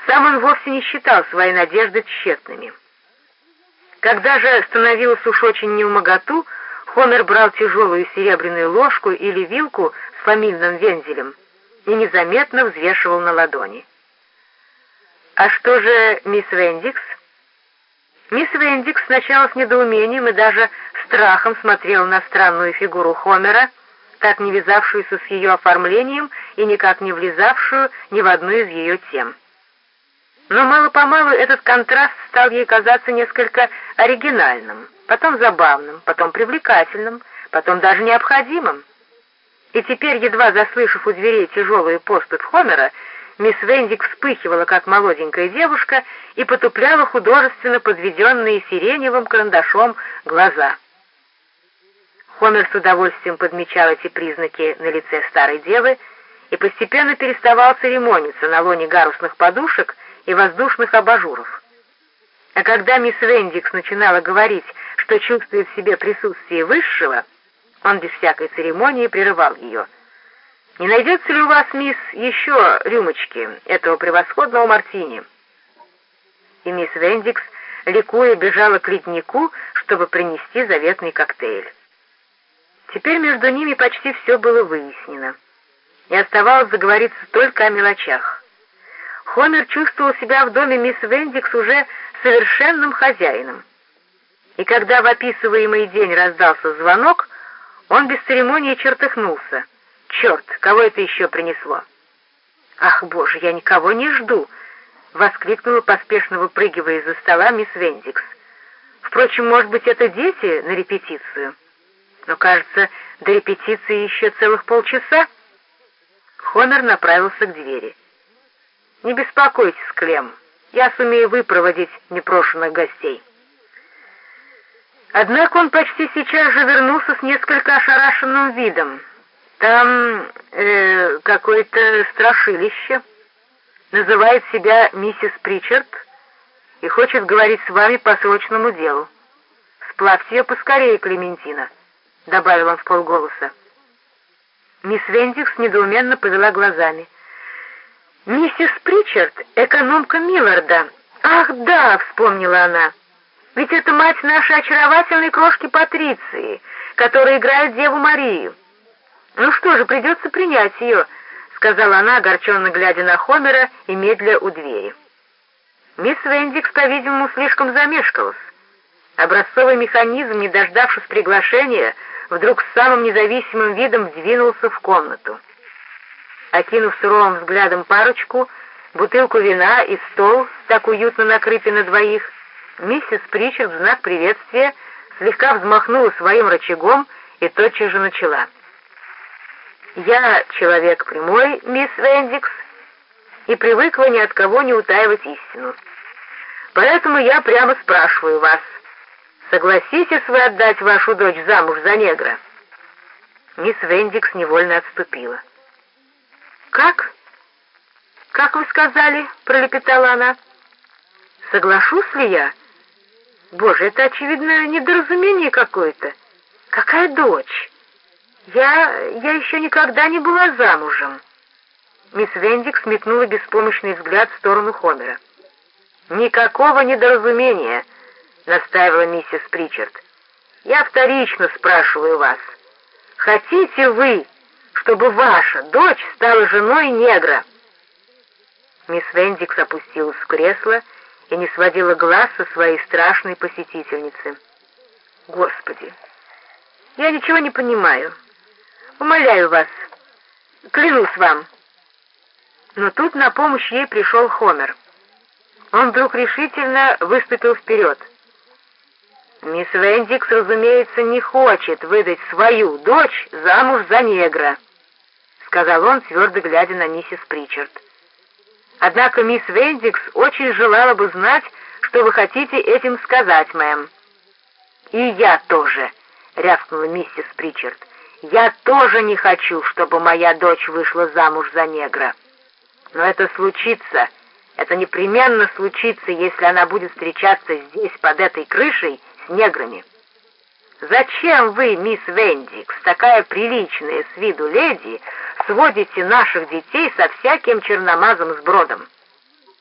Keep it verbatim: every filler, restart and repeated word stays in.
Сам он вовсе не считал свои надежды тщетными. Когда же становилось уж очень невмоготу, Хомер брал тяжелую серебряную ложку или вилку с фамильным вензелем и незаметно взвешивал на ладони. «А что же мисс Вендикс?» Мисс Вендикс сначала с недоумением и даже страхом смотрела на странную фигуру Хомера, так не вязавшуюся с ее оформлением и никак не влезавшую ни в одну из ее тем. Но мало-помалу этот контраст стал ей казаться несколько оригинальным, потом забавным, потом привлекательным, потом даже необходимым. И теперь, едва заслышав у дверей тяжелую поступь Хомера, мисс Вендик вспыхивала, как молоденькая девушка, и потупляла художественно подведенные сиреневым карандашом глаза. Хомер с удовольствием подмечал эти признаки на лице старой девы и постепенно переставал церемониться на лоне гарусных подушек и воздушных абажуров. А когда мисс Вендикс начинала говорить, что чувствует в себе присутствие высшего, он без всякой церемонии прерывал ее. «Не найдется ли у вас, мисс, еще рюмочки этого превосходного мартини?» И мисс Вендикс, ликуя, бежала к леднику, чтобы принести заветный коктейль. Теперь между ними почти все было выяснено, и оставалось заговориться только о мелочах. Хомер чувствовал себя в доме мисс Вендикс уже совершенным хозяином. И когда в описываемый день раздался звонок, он без церемонии чертыхнулся. «Черт, кого это еще принесло?» «Ах, Боже, я никого не жду!» — воскликнула, поспешно выпрыгивая из-за стола мисс Вендикс. «Впрочем, может быть, это дети на репетицию? Но, кажется, до репетиции еще целых полчаса». Хомер направился к двери. «Не беспокойтесь, Клем, я сумею выпроводить непрошенных гостей». Однако он почти сейчас же вернулся с несколько ошарашенным видом. «Там э, какое-то страшилище, называет себя миссис Причард и хочет говорить с вами по срочному делу. Сплавьте ее поскорее, Клементина», — добавил он вполголоса. Мисс Вендикс недоуменно повела глазами. «Миссис Причард, экономка Милларда. Ах, да!» — вспомнила она. «Ведь это мать нашей очаровательной крошки Патриции, которая играет Деву Марию. Ну что же, придется принять ее», — сказала она, огорченно глядя на Хомера и медля у двери. Мисс Вендикс, по-видимому, слишком замешкалась. Образцовый механизм, не дождавшись приглашения, вдруг с самым независимым видом двинулся в комнату. Окинув суровым взглядом парочку, бутылку вина и стол, так уютно накрытый на двоих, миссис Причард в знак приветствия слегка взмахнула своим рычагом и тотчас же начала. «Я человек прямой, мисс Вендикс, и привыкла ни от кого не утаивать истину. Поэтому я прямо спрашиваю вас, согласитесь вы отдать вашу дочь замуж за негра?» Мисс Вендикс невольно отступила. «Как? Как вы сказали?» — пролепетала она. «Соглашусь ли я? Боже, это, очевидно, недоразумение какое-то. Какая дочь? Я... я еще никогда не была замужем». Мисс Вендикс метнула беспомощный взгляд в сторону Хомера. «Никакого недоразумения», — настаивала миссис Причард. «Я вторично спрашиваю вас, хотите вы, чтобы ваша дочь стала женой негра?» Мисс Вендикс опустилась в кресло и не сводила глаз со своей страшной посетительницы. «Господи, я ничего не понимаю. Умоляю вас, клянусь вам». Но тут на помощь ей пришел Хомер. Он вдруг решительно выступил вперед. «Мисс Вендикс, разумеется, не хочет выдать свою дочь замуж за негра», — сказал он, твердо глядя на миссис Причард. «Однако мисс Вендикс очень желала бы знать, что вы хотите этим сказать, мэм». «И я тоже», — рявкнула миссис Причард. «Я тоже не хочу, чтобы моя дочь вышла замуж за негра. Но это случится, это непременно случится, если она будет встречаться здесь, под этой крышей, с неграми. Зачем вы, мисс Вендикс, такая приличная с виду леди, сводите наших детей со всяким черномазым сбродом?»